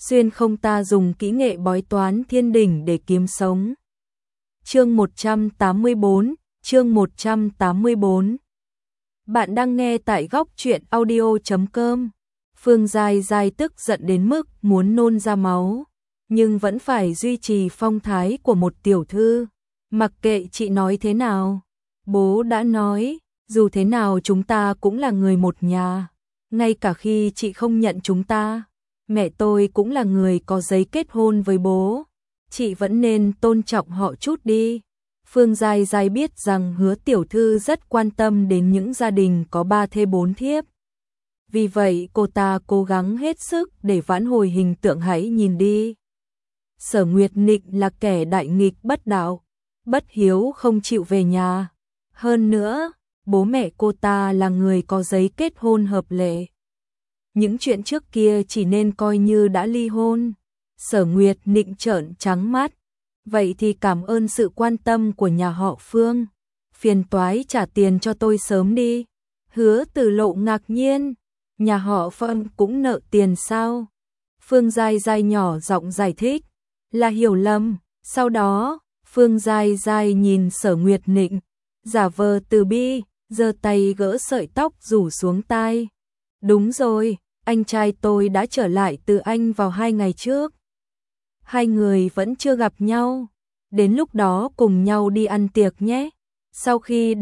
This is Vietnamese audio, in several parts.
xuyên không ta dùng kỹ nghệ bói toán thiên đỉnh để kiếm sống. Chương 184, chương 184. Bạn đang nghe tại góc truyện audio.com. Phương Giai Giai tức giận đến mức muốn nôn ra máu, nhưng vẫn phải duy trì phong thái của một tiểu thư. Mặc kệ chị nói thế nào, bố đã nói, dù thế nào chúng ta cũng là người một nhà. Ngay cả khi chị không nhận chúng ta, mẹ tôi cũng là người có giấy kết hôn với bố. Chị vẫn nên tôn trọng họ chút đi. Phương Giai Giai biết rằng Hứa tiểu thư rất quan tâm đến những gia đình có 3 thê 4 thiếp. Vì vậy cô ta cố gắng hết sức để vãn hồi hình tượng. Hãy nhìn đi. Sở Nguyệt Nịnh là kẻ đại nghịch bất đạo, bất hiếu, không chịu về nhà. Hơn nữa, bố mẹ cô ta là người có giấy kết hôn hợp lệ. Những chuyện trước kia chỉ nên coi như đã ly hôn. Sở Nguyệt Nịnh trợn trắng mắt. Vậy thì cảm ơn sự quan tâm của nhà họ Phương. Phiền toái trả tiền cho tôi sớm đi. Hứa Tử Lộ ngạc nhiên. Nhà họ Phương cũng nợ tiền sao? Phương Giai Giai nhỏ giọng giải thích. Là hiểu lầm. Sau đó, Phương Giai Giai nhìn Sở Nguyệt Nịnh, giả vờ từ bi, giơ tay gỡ sợi tóc rủ xuống tai. Đúng rồi, anh trai tôi đã trở lại từ Anh vào 2 ngày trước. Hai người vẫn chưa gặp nhau. Đến lúc đó cùng nhau đi ăn tiệc nhé. Sau khi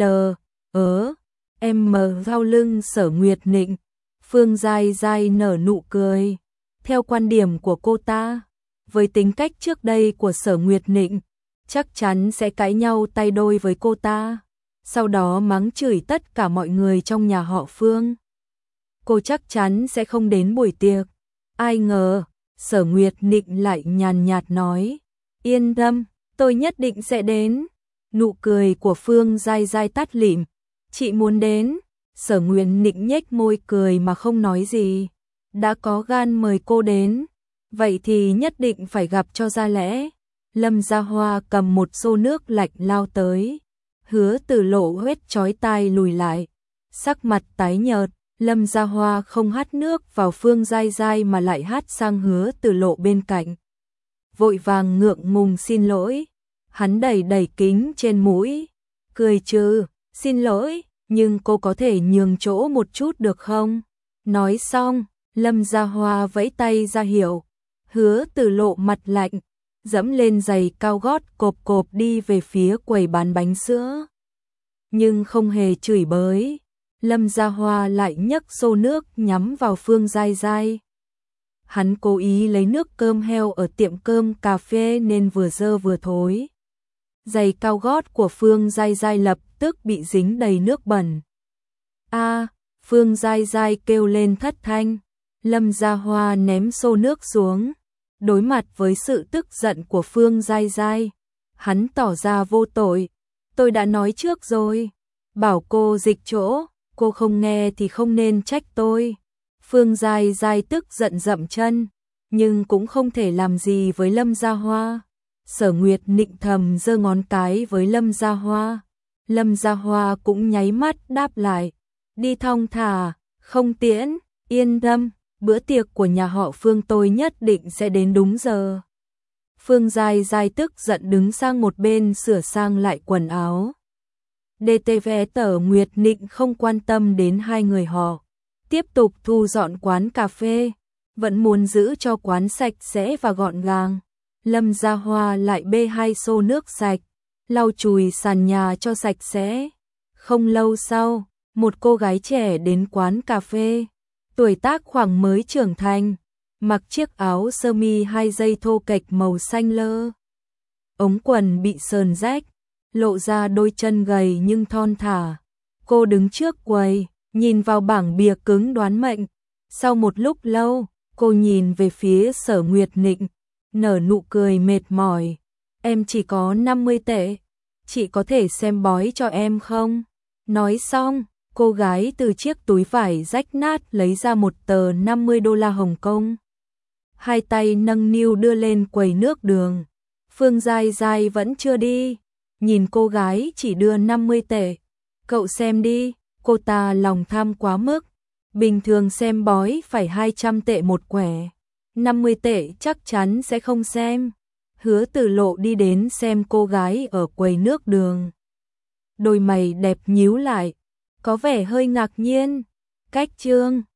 em mở sau lưng Sở Nguyệt Nịnh, Phương Giai Giai nở nụ cười. Theo quan điểm của cô ta, với tính cách trước đây của Sở Nguyệt Nịnh, chắc chắn sẽ cãi nhau tay đôi với cô ta, sau đó mắng chửi tất cả mọi người trong nhà họ Phương. Cô chắc chắn sẽ không đến buổi tiệc. Ai ngờ, Sở Nguyệt Nịnh lại nhàn nhạt nói, yên tâm, tôi nhất định sẽ đến. Nụ cười của Phương Giai Giai tắt lịm. Chị muốn đến. Sở Nguyệt Nịnh nhếch môi cười mà không nói gì. Đã có gan mời cô đến, vậy thì nhất định phải gặp cho ra lẽ. Lâm Gia Hoa cầm một xô nước lạnh lao tới. Hứa Tử Lộ huét chói tai lùi lại, sắc mặt tái nhợt. Lâm Gia Hoa không hắt nước vào Phương Giai Giai mà lại hắt sang Hứa Tử Lộ bên cạnh. Vội vàng ngượng ngùng xin lỗi. Hắn đẩy đẩy kính trên mũi, cười trừ, xin lỗi, nhưng cô có thể nhường chỗ một chút được không? Nói xong, Lâm Gia Hoa vẫy tay ra hiệu. Hứa Tử Lộ mặt lạnh, dẫm lên giày cao gót cộp cộp đi về phía quầy bán bánh sữa. Nhưng không hề chửi bới, Lâm Gia Hoa lại nhấc xô nước nhắm vào Phương Giai Giai. Hắn cố ý lấy nước cơm heo ở tiệm cơm cà phê nên vừa dơ vừa thối. Giày cao gót của Phương Giai Giai lập tức bị dính đầy nước bẩn. Phương Giai Giai kêu lên thất thanh. Lâm Gia Hoa ném xô nước xuống. Đối mặt với sự tức giận của Phương Giai Giai, hắn tỏ ra vô tội. Tôi đã nói trước rồi, bảo cô dịch chỗ, cô không nghe thì không nên trách tôi. Phương Giai Giai tức giận dậm chân, nhưng cũng không thể làm gì với Lâm Gia Hoa. Sở Nguyệt Nịnh thầm giơ ngón cái với Lâm Gia Hoa. Lâm Gia Hoa cũng nháy mắt đáp lại. Đi thong thả, không tiễn, yên tâm, bữa tiệc của nhà họ Phương tôi nhất định sẽ đến đúng giờ. Phương Giai Giai tức giận đứng sang một bên sửa sang lại quần áo. DTV Sở Nguyệt Nịnh không quan tâm đến hai người họ, tiếp tục thu dọn quán cà phê, vẫn muốn giữ cho quán sạch sẽ và gọn gàng. Lâm Gia Hoa lại bê 2 xô nước sạch, lau chùi sàn nhà cho sạch sẽ. Không lâu sau, một cô gái trẻ đến quán cà phê, tuổi tác khoảng mới trưởng thành, mặc chiếc áo sơ mi 2 dây thô kệch màu xanh lơ. Ống quần bị sờn rách, lộ ra đôi chân gầy nhưng thon thả. Cô đứng trước quầy, nhìn vào bảng bìa cứng đoán mệnh. Sau một lúc lâu, cô nhìn về phía Sở Nguyệt Nịnh, nở nụ cười mệt mỏi. Em chỉ có 50 tệ, chị có thể xem bói cho em không? Nói xong, cô gái từ chiếc túi vải rách nát lấy ra một tờ 50 đô la Hồng Kông. Hai tay nâng niu đưa lên quầy nước đường. Phương Giai Giai vẫn chưa đi, nhìn cô gái chỉ đưa 50 tệ. Cậu xem đi, cô ta lòng tham quá mức. Bình thường xem bói phải 200 tệ một quẻ. 50 tệ chắc chắn sẽ không xem. Hứa Tử Lộ đi đến xem cô gái ở quầy nước đường. Đôi mày đẹp nhíu lại, có vẻ hơi ngạc nhiên. Cách Trương